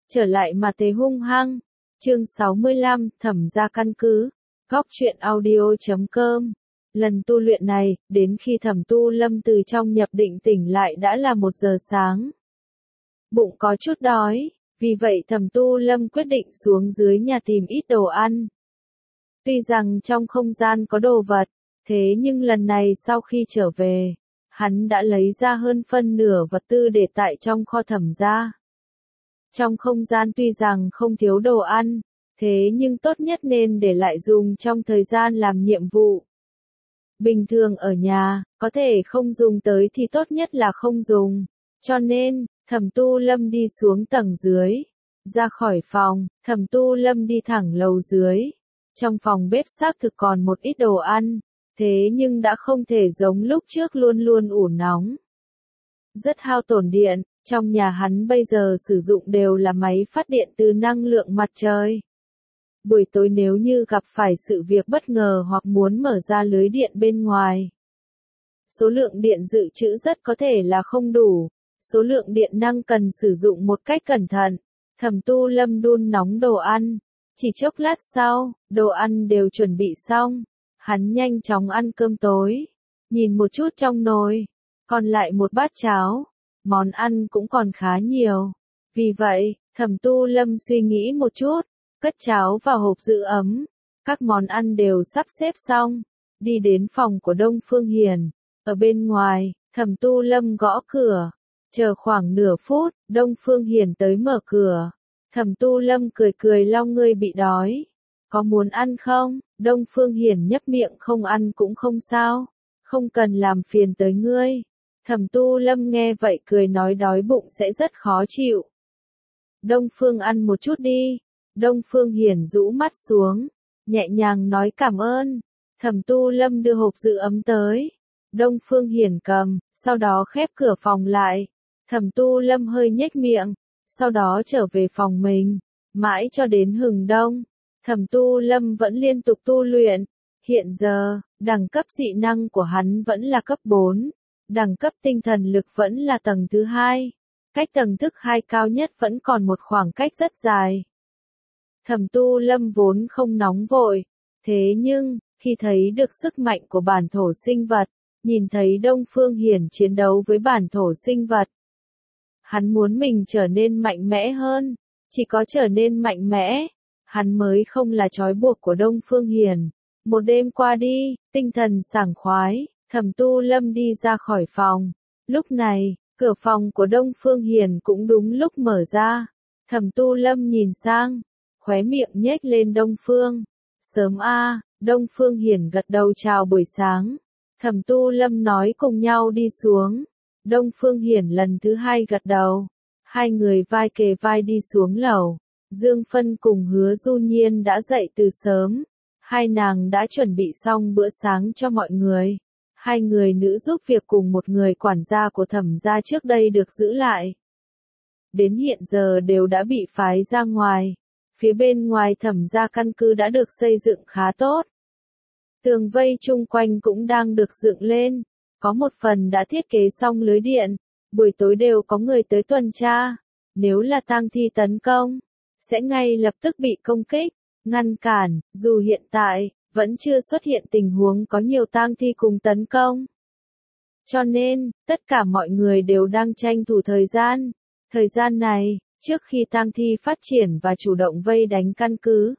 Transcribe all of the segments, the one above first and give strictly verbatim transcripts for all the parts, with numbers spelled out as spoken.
trở lại mà thế hung hăng. Chương sáu mươi lăm, Thẩm gia căn cứ. Góc truyện audio chấm com. Lần tu luyện này, đến khi Thẩm Tu Lâm từ trong nhập định tỉnh lại đã là một giờ sáng. Bụng có chút đói, vì vậy Thẩm Tu Lâm quyết định xuống dưới nhà tìm ít đồ ăn. Tuy rằng trong không gian có đồ vật, thế nhưng lần này sau khi trở về, hắn đã lấy ra hơn phân nửa vật tư để tại trong kho Thẩm gia. Trong không gian tuy rằng không thiếu đồ ăn, thế nhưng tốt nhất nên để lại dùng trong thời gian làm nhiệm vụ. Bình thường ở nhà, có thể không dùng tới thì tốt nhất là không dùng. Cho nên, Thẩm Tu Lâm đi xuống tầng dưới. Ra khỏi phòng, Thẩm Tu Lâm đi thẳng lầu dưới. Trong phòng bếp xác thực còn một ít đồ ăn, thế nhưng đã không thể giống lúc trước luôn luôn ủ nóng. Rất hao tổn điện, trong nhà hắn bây giờ sử dụng đều là máy phát điện từ năng lượng mặt trời. Buổi tối nếu như gặp phải sự việc bất ngờ hoặc muốn mở ra lưới điện bên ngoài, số lượng điện dự trữ rất có thể là không đủ, số lượng điện năng cần sử dụng một cách cẩn thận. Thẩm Tu Lâm đun nóng đồ ăn, chỉ chốc lát sau, đồ ăn đều chuẩn bị xong, hắn nhanh chóng ăn cơm tối, nhìn một chút trong nồi, còn lại một bát cháo, món ăn cũng còn khá nhiều. Vì vậy, Thẩm Tu Lâm suy nghĩ một chút, cất cháo vào hộp giữ ấm, các món ăn đều sắp xếp xong, đi đến phòng của Đông Phương Hiền. Ở bên ngoài, Thẩm Tu Lâm gõ cửa, chờ khoảng nửa phút, Đông Phương Hiền tới mở cửa. Thẩm Tu Lâm cười cười lau ngươi bị đói, có muốn ăn không? Đông Phương Hiền nhấp miệng không ăn cũng không sao, không cần làm phiền tới ngươi. Thẩm Tu Lâm nghe vậy cười nói đói bụng sẽ rất khó chịu. Đông Phương ăn một chút đi. Đông Phương Hiền rũ mắt xuống, nhẹ nhàng nói cảm ơn. Thẩm Tu Lâm đưa hộp giữ ấm tới. Đông Phương Hiền cầm, sau đó khép cửa phòng lại. Thẩm Tu Lâm hơi nhếch miệng, sau đó trở về phòng mình. Mãi cho đến hừng đông, Thẩm Tu Lâm vẫn liên tục tu luyện. Hiện giờ, đẳng cấp dị năng của hắn vẫn là cấp bốn. Đẳng cấp tinh thần lực vẫn là tầng thứ hai. Cách tầng thức hai cao nhất vẫn còn một khoảng cách rất dài. Thẩm Tu Lâm vốn không nóng vội, thế nhưng, khi thấy được sức mạnh của bản thổ sinh vật, nhìn thấy Đông Phương Hiền chiến đấu với bản thổ sinh vật, hắn muốn mình trở nên mạnh mẽ hơn, chỉ có trở nên mạnh mẽ, hắn mới không là trói buộc của Đông Phương Hiền. Một đêm qua đi, tinh thần sảng khoái, Thẩm Tu Lâm đi ra khỏi phòng. Lúc này, cửa phòng của Đông Phương Hiền cũng đúng lúc mở ra. Thẩm Tu Lâm nhìn sang, khóe miệng nhếch lên. Đông Phương. Sớm a. Đông Phương Hiền gật đầu chào buổi sáng. Thẩm Tu Lâm nói cùng nhau đi xuống. Đông Phương Hiền lần thứ hai gật đầu. Hai người vai kề vai đi xuống lầu. Dương Phân cùng Hứa Du Nhiên đã dậy từ sớm. Hai nàng đã chuẩn bị xong bữa sáng cho mọi người. Hai người nữ giúp việc cùng một người quản gia của Thẩm gia trước đây được giữ lại. Đến hiện giờ đều đã bị phái ra ngoài. Phía bên ngoài Thẩm gia căn cứ đã được xây dựng khá tốt. Tường vây chung quanh cũng đang được dựng lên. Có một phần đã thiết kế xong lưới điện. Buổi tối đều có người tới tuần tra. Nếu là tang thi tấn công, sẽ ngay lập tức bị công kích, ngăn cản. Dù hiện tại, vẫn chưa xuất hiện tình huống có nhiều tang thi cùng tấn công. Cho nên, tất cả mọi người đều đang tranh thủ thời gian. Thời gian này, trước khi tang thi phát triển và chủ động vây đánh căn cứ,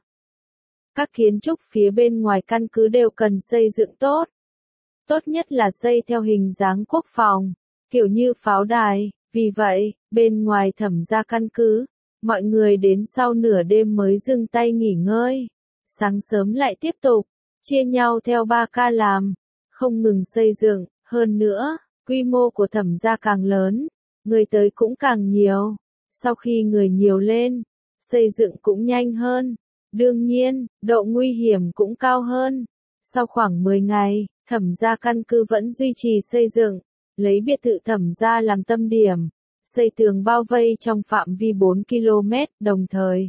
các kiến trúc phía bên ngoài căn cứ đều cần xây dựng tốt. Tốt nhất là xây theo hình dáng quốc phòng, kiểu như pháo đài. Vì vậy, bên ngoài Thẩm gia căn cứ, mọi người đến sau nửa đêm mới dừng tay nghỉ ngơi. Sáng sớm lại tiếp tục, chia nhau theo ba ca làm, không ngừng xây dựng. Hơn nữa, quy mô của Thẩm gia càng lớn, người tới cũng càng nhiều. Sau khi người nhiều lên, xây dựng cũng nhanh hơn. Đương nhiên, độ nguy hiểm cũng cao hơn. Sau khoảng mười ngày, Thẩm gia căn cứ vẫn duy trì xây dựng, lấy biệt thự Thẩm gia làm tâm điểm, xây tường bao vây trong phạm vi bốn ki lô mét, đồng thời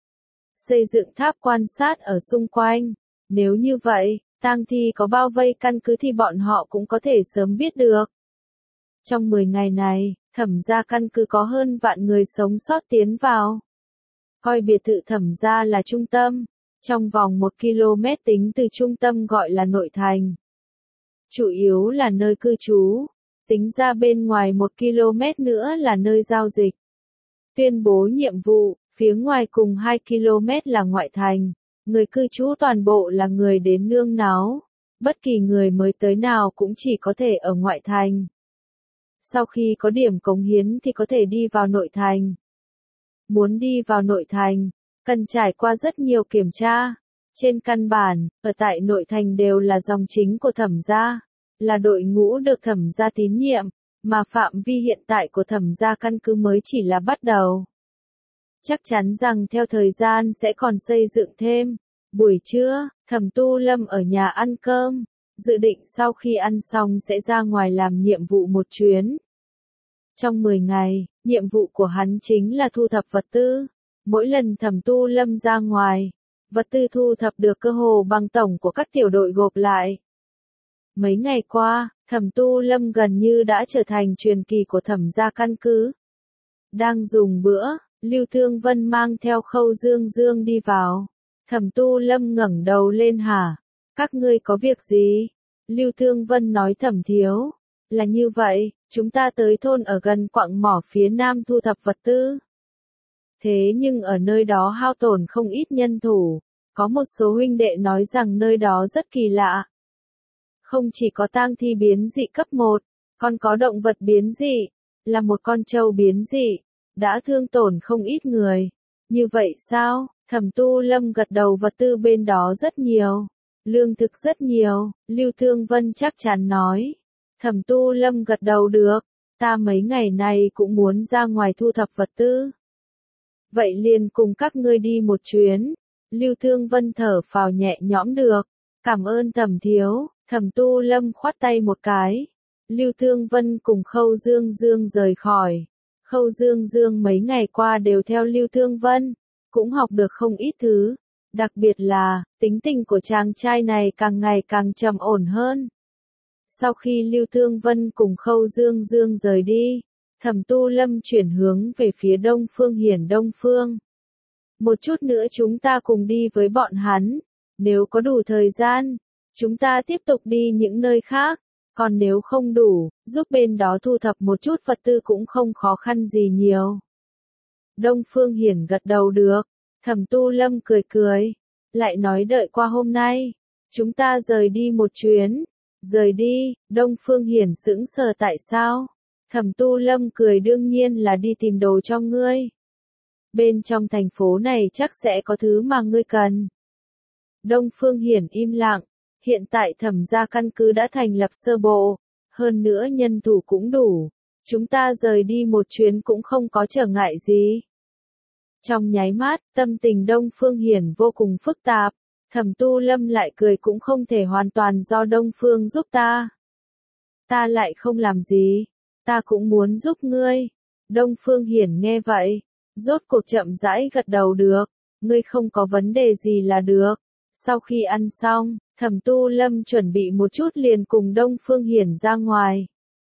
xây dựng tháp quan sát ở xung quanh. Nếu như vậy, tang thi có bao vây căn cứ thì bọn họ cũng có thể sớm biết được. Trong mười ngày này, Thẩm gia căn cứ có hơn vạn người sống sót tiến vào. coi biệt thự Thẩm gia là trung tâm, trong vòng một ki lô mét tính từ trung tâm gọi là nội thành. Chủ yếu là nơi cư trú, tính ra bên ngoài một ki lô mét nữa là nơi giao dịch. Tuyên bố nhiệm vụ, phía ngoài cùng hai ki lô mét là ngoại thành, người cư trú toàn bộ là người đến nương náu, bất kỳ người mới tới nào cũng chỉ có thể ở ngoại thành. Sau khi có điểm cống hiến thì có thể đi vào nội thành. Muốn đi vào nội thành, cần trải qua rất nhiều kiểm tra. Trên căn bản, ở tại nội thành đều là dòng chính của Thẩm gia, là đội ngũ được Thẩm gia tín nhiệm, mà phạm vi hiện tại của Thẩm gia căn cứ mới chỉ là bắt đầu. Chắc chắn rằng theo thời gian sẽ còn xây dựng thêm. Buổi trưa, Thẩm Tu Lâm ở nhà ăn cơm, dự định sau khi ăn xong sẽ ra ngoài làm nhiệm vụ một chuyến. Trong mười ngày, nhiệm vụ của hắn chính là thu thập vật tư. Mỗi lần Thẩm Tu Lâm ra ngoài, vật tư thu thập được cơ hồ bằng tổng của các tiểu đội gộp lại. Mấy ngày qua, Thẩm Tu Lâm gần như đã trở thành truyền kỳ của Thẩm gia căn cứ. Đang dùng bữa, Lưu Thương Vân mang theo Khâu Dương Dương đi vào. Thẩm Tu Lâm ngẩng đầu lên hả? Các ngươi có việc gì? Lưu Thương Vân nói Thẩm thiếu. Là như vậy, chúng ta tới thôn ở gần quặng mỏ phía nam thu thập vật tư. Thế nhưng ở nơi đó hao tổn không ít nhân thủ. Có một số huynh đệ nói rằng nơi đó rất kỳ lạ. Không chỉ có tang thi biến dị cấp một, còn có động vật biến dị, là một con trâu biến dị, đã thương tổn không ít người. Như vậy sao? Thẩm Tu Lâm gật đầu, vật tư bên đó rất nhiều, lương thực rất nhiều, Lưu Thương Vân chắc chắn nói. Thẩm Tu Lâm gật đầu được, ta mấy ngày này cũng muốn ra ngoài thu thập vật tư. Vậy liền cùng các ngươi đi một chuyến. Lưu Thương Vân thở phào nhẹ nhõm được, cảm ơn Thẩm thiếu. Thẩm Tu Lâm khoát tay một cái. Lưu Thương Vân cùng Khâu Dương Dương rời khỏi. Khâu Dương Dương mấy ngày qua đều theo Lưu Thương Vân, cũng học được không ít thứ. Đặc biệt là, tính tình của chàng trai này càng ngày càng trầm ổn hơn. Sau khi Lưu Thương Vân cùng Khâu Dương Dương rời đi, Thẩm Tu Lâm chuyển hướng về phía Đông Phương Hiển. Đông Phương, một chút nữa chúng ta cùng đi với bọn hắn. Nếu có đủ thời gian, chúng ta tiếp tục đi những nơi khác, còn nếu không đủ, giúp bên đó thu thập một chút vật tư cũng không khó khăn gì nhiều. Đông Phương Hiển gật đầu được, Thẩm Tu Lâm cười cười, lại nói đợi qua hôm nay, chúng ta rời đi một chuyến. Rời đi, Đông Phương Hiển sững sờ tại sao? Thẩm Tu Lâm cười đương nhiên là đi tìm đồ cho ngươi. Bên trong thành phố này chắc sẽ có thứ mà ngươi cần. Đông Phương Hiển im lặng. Hiện tại Thẩm gia căn cứ đã thành lập sơ bộ, hơn nữa nhân thủ cũng đủ, chúng ta rời đi một chuyến cũng không có trở ngại gì. Trong nháy mắt, tâm tình Đông Phương Hiển vô cùng phức tạp, Thẩm Tu Lâm lại cười cũng không thể hoàn toàn do Đông Phương giúp ta. Ta lại không làm gì, ta cũng muốn giúp ngươi. Đông Phương Hiển nghe vậy, rốt cuộc chậm rãi gật đầu được, ngươi không có vấn đề gì là được. Sau khi ăn xong, Thẩm Tu Lâm chuẩn bị một chút liền cùng Đông Phương Hiển ra ngoài.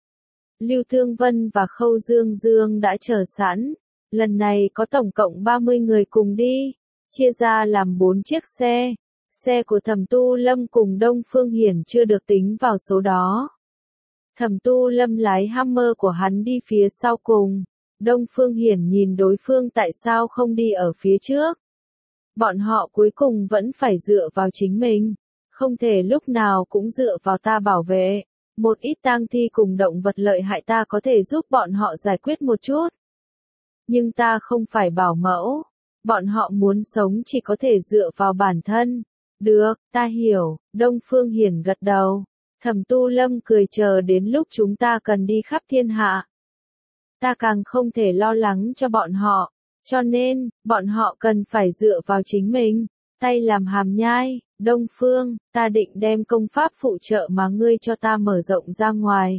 Lưu Thương Vân và Khâu Dương Dương đã chờ sẵn, lần này có tổng cộng ba mươi người cùng đi, chia ra làm bốn chiếc xe. Xe của Thẩm Tu Lâm cùng Đông Phương Hiển chưa được tính vào số đó. Thẩm Tu Lâm lái Hammer của hắn đi phía sau cùng, Đông Phương Hiển nhìn đối phương tại sao không đi ở phía trước. Bọn họ cuối cùng vẫn phải dựa vào chính mình, không thể lúc nào cũng dựa vào ta bảo vệ. Một ít tang thi cùng động vật lợi hại ta có thể giúp bọn họ giải quyết một chút. Nhưng ta không phải bảo mẫu, bọn họ muốn sống chỉ có thể dựa vào bản thân. Được, ta hiểu, Đông Phương Hiển gật đầu. Thẩm Tu Lâm cười chờ đến lúc chúng ta cần đi khắp thiên hạ. Ta càng không thể lo lắng cho bọn họ, cho nên, bọn họ cần phải dựa vào chính mình. Tay làm hàm nhai, Đông Phương, ta định đem công pháp phụ trợ mà ngươi cho ta mở rộng ra ngoài.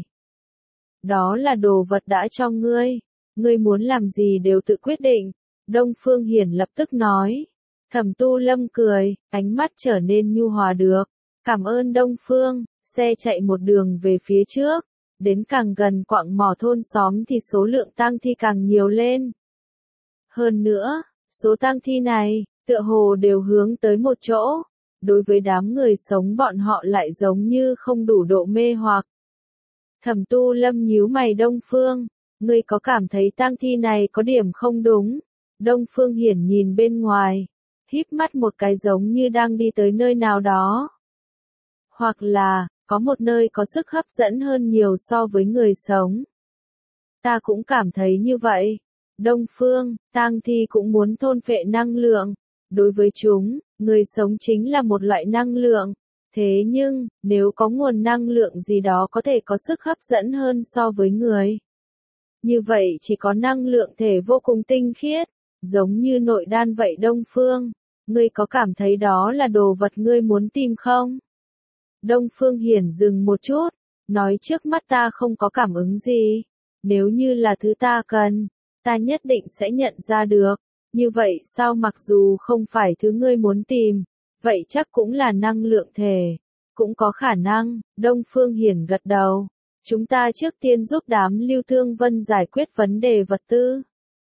Đó là đồ vật đã cho ngươi, ngươi muốn làm gì đều tự quyết định. Đông Phương Hiển lập tức nói. Thẩm Tu Lâm cười, ánh mắt trở nên nhu hòa được. Cảm ơn Đông Phương, xe chạy một đường về phía trước. Đến càng gần quặng mỏ thôn xóm thì số lượng tang thi càng nhiều lên. Hơn nữa, Số tang thi này, tựa hồ đều hướng tới một chỗ. Đối với đám người sống bọn họ lại giống như không đủ độ mê hoặc. Thẩm Tu Lâm nhíu mày Đông Phương, ngươi có cảm thấy tang thi này có điểm không đúng? Đông Phương Hiển nhìn bên ngoài, híp mắt một cái giống như đang đi tới nơi nào đó. Hoặc là, có một nơi có sức hấp dẫn hơn nhiều so với người sống. Ta cũng cảm thấy như vậy. Đông Phương, tang thi cũng muốn thôn phệ năng lượng. Đối với chúng, người sống chính là một loại năng lượng. Thế nhưng, nếu có nguồn năng lượng gì đó có thể có sức hấp dẫn hơn so với người. Như vậy chỉ có năng lượng thể vô cùng tinh khiết, giống như nội đan vậy Đông Phương. Ngươi có cảm thấy đó là đồ vật ngươi muốn tìm không? Đông Phương Hiển dừng một chút, nói trước mắt ta không có cảm ứng gì. Nếu như là thứ ta cần, ta nhất định sẽ nhận ra được. Như vậy sao mặc dù không phải thứ ngươi muốn tìm, vậy chắc cũng là năng lượng thể. Cũng có khả năng, Đông Phương Hiển gật đầu. Chúng ta trước tiên giúp đám Lưu Thương Vân giải quyết vấn đề vật tư.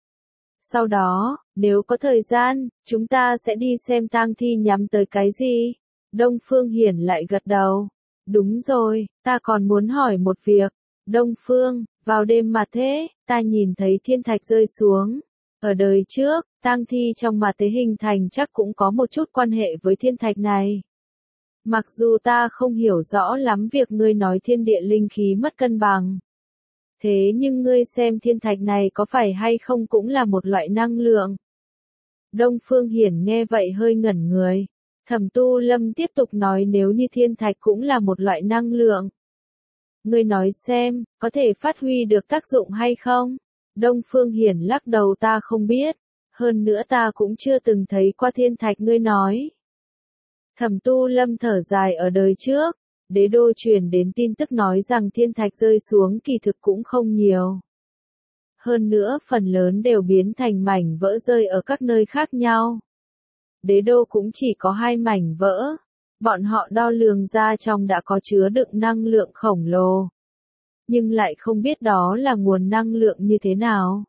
Sau đó, nếu có thời gian, chúng ta sẽ đi xem tang thi nhắm tới cái gì. Đông Phương Hiển lại gật đầu. Đúng rồi, ta còn muốn hỏi một việc. Đông Phương, vào đêm mà thế, ta nhìn thấy thiên thạch rơi xuống. Ở đời trước, tang thi trong mà tế hình thành chắc cũng có một chút quan hệ với thiên thạch này. Mặc dù ta không hiểu rõ lắm việc ngươi nói thiên địa linh khí mất cân bằng. Thế nhưng ngươi xem thiên thạch này có phải hay không cũng là một loại năng lượng. Đông Phương Hiển nghe vậy hơi ngẩn người. Thẩm Tu Lâm tiếp tục nói nếu như thiên thạch cũng là một loại năng lượng. Ngươi nói xem, có thể phát huy được tác dụng hay không? Đông Phương Hiển lắc đầu ta không biết. Hơn nữa ta cũng chưa từng thấy qua thiên thạch ngươi nói. Thẩm Tu Lâm thở dài ở đời trước. Đế đô truyền đến tin tức nói rằng thiên thạch rơi xuống kỳ thực cũng không nhiều. Hơn nữa phần lớn đều biến thành mảnh vỡ rơi ở các nơi khác nhau. Đế đô cũng chỉ có hai mảnh vỡ. Bọn họ đo lường ra trong đã có chứa đựng năng lượng khổng lồ. Nhưng lại không biết đó là nguồn năng lượng như thế nào.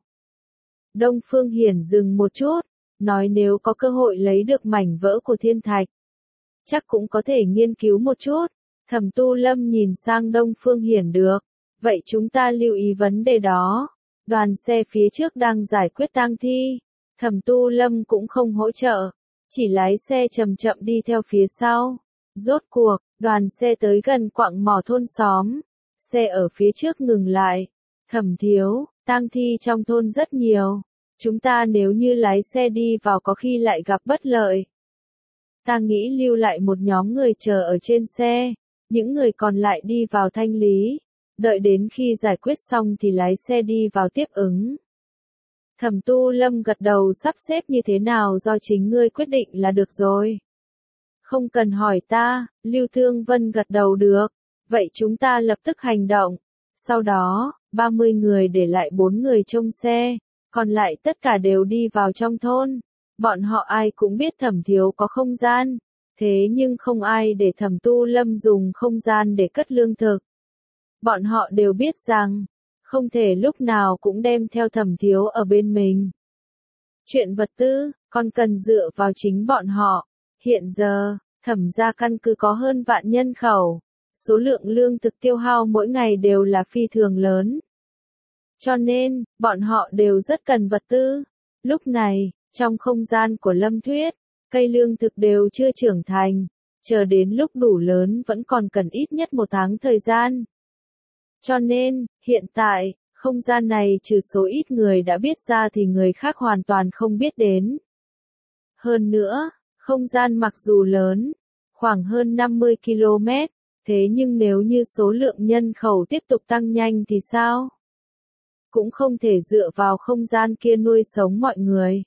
Đông Phương Hiển dừng một chút, nói nếu có cơ hội lấy được mảnh vỡ của thiên thạch, chắc cũng có thể nghiên cứu một chút. Thẩm Tu Lâm nhìn sang Đông Phương Hiển được. Vậy chúng ta lưu ý vấn đề đó. Đoàn xe phía trước đang giải quyết tang thi. Thẩm Tu Lâm cũng không hỗ trợ. Chỉ lái xe chậm chậm đi theo phía sau. Rốt cuộc, đoàn xe tới gần quặng mỏ thôn xóm. Xe ở phía trước ngừng lại. Thẩm thiếu, tang thi trong thôn rất nhiều. Chúng ta nếu như lái xe đi vào có khi lại gặp bất lợi. Ta nghĩ lưu lại một nhóm người chờ ở trên xe. Những người còn lại đi vào thanh lý. Đợi đến khi giải quyết xong thì lái xe đi vào tiếp ứng. Thẩm Tu Lâm gật đầu sắp xếp như thế nào do chính ngươi quyết định là được rồi. Không cần hỏi ta, Lưu Thương Vân gật đầu được. Vậy chúng ta lập tức hành động. Sau đó, ba mươi người để lại bốn người trông xe. Còn lại tất cả đều đi vào trong thôn. Bọn họ ai cũng biết Thẩm thiếu có không gian. Thế nhưng không ai để Thẩm Tu Lâm dùng không gian để cất lương thực. Bọn họ đều biết rằng, không thể lúc nào cũng đem theo Thẩm thiếu ở bên mình. Chuyện vật tư, còn cần dựa vào chính bọn họ. Hiện giờ, Thẩm gia căn cứ có hơn vạn nhân khẩu. Số lượng lương thực tiêu hao mỗi ngày đều là phi thường lớn. Cho nên, bọn họ đều rất cần vật tư. Lúc này, trong không gian của Lâm Thuyết, cây lương thực đều chưa trưởng thành. Chờ đến lúc đủ lớn vẫn còn cần ít nhất một tháng thời gian. Cho nên, hiện tại, không gian này trừ số ít người đã biết ra thì người khác hoàn toàn không biết đến. Hơn nữa, không gian mặc dù lớn, khoảng hơn năm mươi ki lô mét, thế nhưng nếu như số lượng nhân khẩu tiếp tục tăng nhanh thì sao? Cũng không thể dựa vào không gian kia nuôi sống mọi người.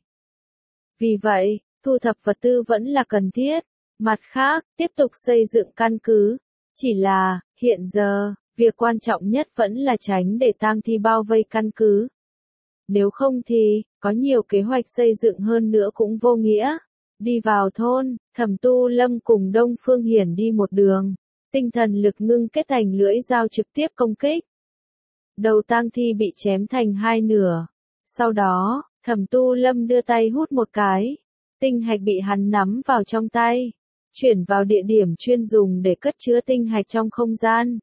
Vì vậy, thu thập vật tư vẫn là cần thiết. Mặt khác, tiếp tục xây dựng căn cứ. Chỉ là, hiện giờ, việc quan trọng nhất vẫn là tránh để tang thi bao vây căn cứ. Nếu không thì, có nhiều kế hoạch xây dựng hơn nữa cũng vô nghĩa. Đi vào thôn, Thẩm Tu Lâm cùng Đông Phương Hiển đi một đường. Tinh thần lực ngưng kết thành lưỡi dao trực tiếp công kích. Đầu tang thi bị chém thành hai nửa. Sau đó, Thẩm Tu Lâm đưa tay hút một cái, tinh hạch bị hắn nắm vào trong tay, chuyển vào địa điểm chuyên dùng để cất chứa tinh hạch trong không gian.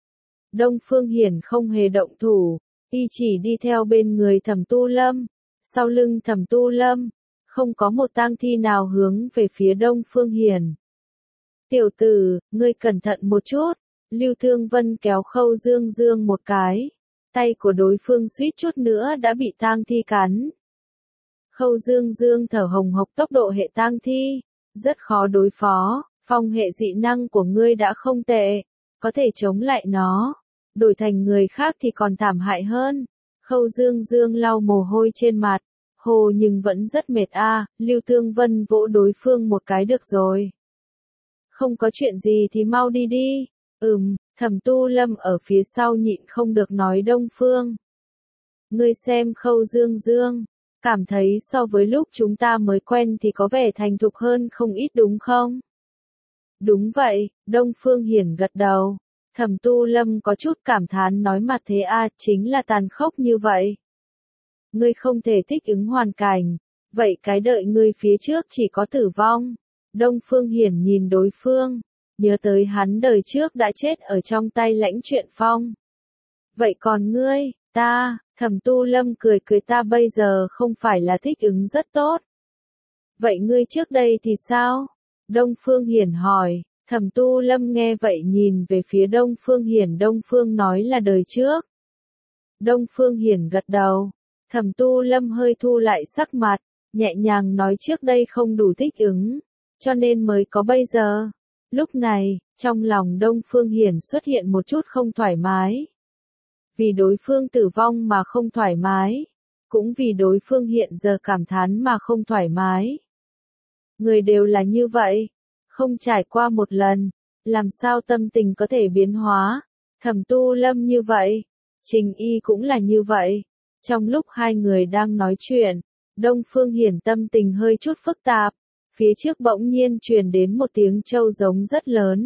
Đông Phương Hiển không hề động thủ, y chỉ đi theo bên người Thẩm Tu Lâm, sau lưng Thẩm Tu Lâm, không có một tang thi nào hướng về phía Đông Phương Hiển. Tiểu tử, ngươi cẩn thận một chút, Lưu Thương Vân kéo Khâu Dương Dương một cái, tay của đối phương suýt chút nữa đã bị tang thi cắn. Khâu Dương Dương thở hồng hộc tốc độ hệ tang thi, rất khó đối phó, phong hệ dị năng của ngươi đã không tệ, có thể chống lại nó, đổi thành người khác thì còn thảm hại hơn. Khâu Dương Dương lau mồ hôi trên mặt, hồ nhưng vẫn rất mệt a. À. Lưu Thương Vân vỗ đối phương một cái được rồi. Không có chuyện gì thì mau đi đi. Ừm, Thẩm Tu Lâm ở phía sau nhịn không được nói Đông Phương. Ngươi xem Khâu Dương Dương, cảm thấy so với lúc chúng ta mới quen thì có vẻ thành thục hơn không ít đúng không? Đúng vậy, Đông Phương Hiển gật đầu. Thẩm Tu Lâm có chút cảm thán nói mặt thế a, chính là tàn khốc như vậy. Ngươi không thể thích ứng hoàn cảnh, vậy cái đợi ngươi phía trước chỉ có tử vong. Đông Phương Hiển nhìn đối phương, nhớ tới hắn đời trước đã chết ở trong tay Lãnh Truyện Phong. Vậy còn ngươi, ta, Thẩm Tu Lâm cười cười ta bây giờ không phải là thích ứng rất tốt. Vậy ngươi trước đây thì sao? Đông Phương Hiển hỏi. Thẩm Tu Lâm nghe vậy nhìn về phía Đông Phương Hiển. Đông Phương nói là đời trước. Đông Phương Hiển gật đầu. Thẩm Tu Lâm hơi thu lại sắc mặt, nhẹ nhàng nói trước đây không đủ thích ứng, cho nên mới có bây giờ. Lúc này, trong lòng Đông Phương Hiển xuất hiện một chút không thoải mái. Vì đối phương tử vong mà không thoải mái, cũng vì đối phương hiện giờ cảm thán mà không thoải mái. Người đều là như vậy, không trải qua một lần, làm sao tâm tình có thể biến hóa. Thẩm Tu Lâm như vậy, Trình Y cũng là như vậy. Trong lúc hai người đang nói chuyện, Đông Phương Hiển tâm tình hơi chút phức tạp, phía trước bỗng nhiên truyền đến một tiếng trâu giống rất lớn.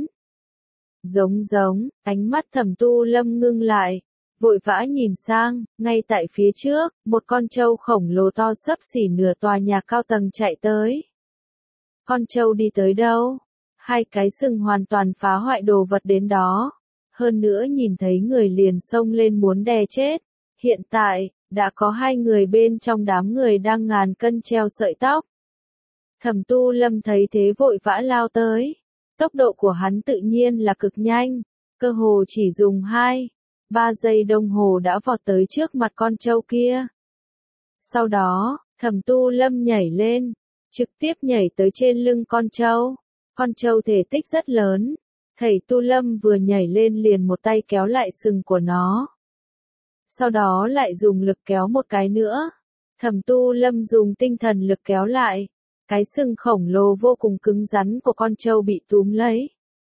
Giống giống, ánh mắt Thẩm Tu Lâm ngưng lại, vội vã nhìn sang, ngay tại phía trước, một con trâu khổng lồ to xấp xỉ nửa tòa nhà cao tầng chạy tới. Con trâu đi tới đâu? Hai cái sừng hoàn toàn phá hoại đồ vật đến đó. Hơn nữa nhìn thấy người liền xông lên muốn đè chết. Hiện tại, đã có hai người bên trong đám người đang ngàn cân treo sợi tóc. Thẩm Tu Lâm thấy thế vội vã lao tới. Tốc độ của hắn tự nhiên là cực nhanh, cơ hồ chỉ dùng hai, ba giây đồng hồ đã vọt tới trước mặt con trâu kia. Sau đó, Thẩm Tu Lâm nhảy lên, trực tiếp nhảy tới trên lưng con trâu. Con trâu thể tích rất lớn, thầy Tu Lâm vừa nhảy lên liền một tay kéo lại sừng của nó. Sau đó lại dùng lực kéo một cái nữa. Thẩm Tu Lâm dùng tinh thần lực kéo lại. Cái sừng khổng lồ vô cùng cứng rắn của con trâu bị túm lấy.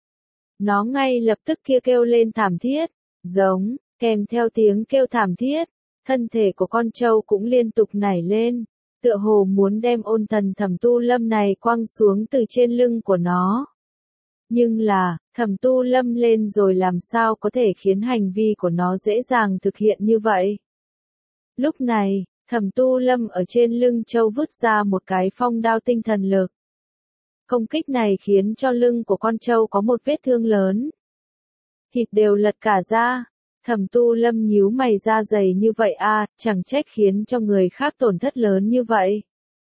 Nó ngay lập tức kia kêu lên thảm thiết, giống, kèm theo tiếng kêu thảm thiết. Thân thể của con trâu cũng liên tục nảy lên, tựa hồ muốn đem ôn thần Thẩm Tu Lâm này quăng xuống từ trên lưng của nó. Nhưng là, Thẩm Tu Lâm lên rồi làm sao có thể khiến hành vi của nó dễ dàng thực hiện như vậy. Lúc này, Thẩm Tu Lâm ở trên lưng trâu vứt ra một cái phong đao tinh thần lực. Công kích này khiến cho lưng của con trâu có một vết thương lớn. Thịt đều lật cả ra. Thẩm Tu Lâm nhíu mày da dày như vậy a, chẳng trách khiến cho người khác tổn thất lớn như vậy.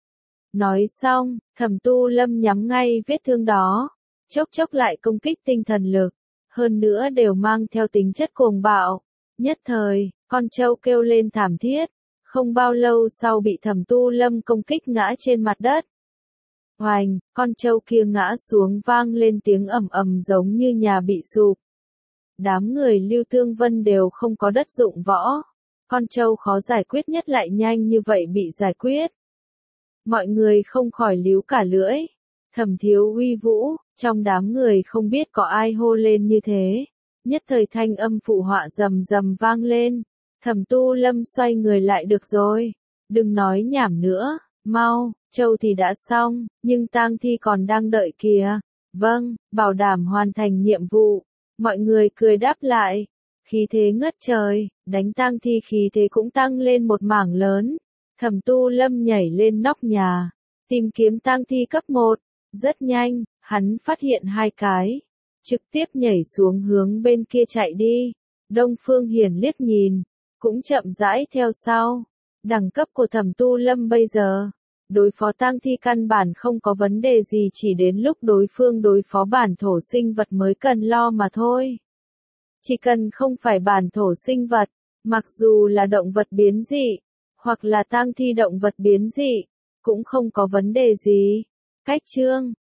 Nói xong, Thẩm Tu Lâm nhắm ngay vết thương đó, chốc chốc lại công kích tinh thần lực, hơn nữa đều mang theo tính chất cuồng bạo. Nhất thời, con trâu kêu lên thảm thiết, không bao lâu sau bị Thẩm Tu Lâm công kích ngã trên mặt đất. Hoành, con trâu kia ngã xuống vang lên tiếng ầm ầm giống như nhà bị sụp. Đám người Lưu Thương Vân đều không có đất dụng võ. Con trâu khó giải quyết nhất lại nhanh như vậy bị giải quyết. Mọi người không khỏi líu cả lưỡi. Thẩm Thiếu uy vũ, trong đám người không biết có ai hô lên như thế. Nhất thời thanh âm phụ họa rầm rầm vang lên. Thẩm Tu Lâm xoay người lại được rồi. Đừng nói nhảm nữa, mau, trâu thì đã xong, nhưng tang thi còn đang đợi kìa. Vâng, bảo đảm hoàn thành nhiệm vụ. Mọi người cười đáp lại. Khí thế ngất trời, đánh tang thi khí thế cũng tăng lên một mảng lớn. Thẩm Tu Lâm nhảy lên nóc nhà, tìm kiếm tang thi cấp một. Rất nhanh, hắn phát hiện hai cái, trực tiếp nhảy xuống hướng bên kia chạy đi. Đông Phương Hiền liếc nhìn, cũng chậm rãi theo sau. Đẳng cấp của Thẩm Tu Lâm bây giờ, đối phó tang thi căn bản không có vấn đề gì, chỉ đến lúc đối phương đối phó bản thổ sinh vật mới cần lo mà thôi. Chỉ cần không phải bản thổ sinh vật, mặc dù là động vật biến dị, hoặc là tang thi động vật biến dị, cũng không có vấn đề gì. Cách chương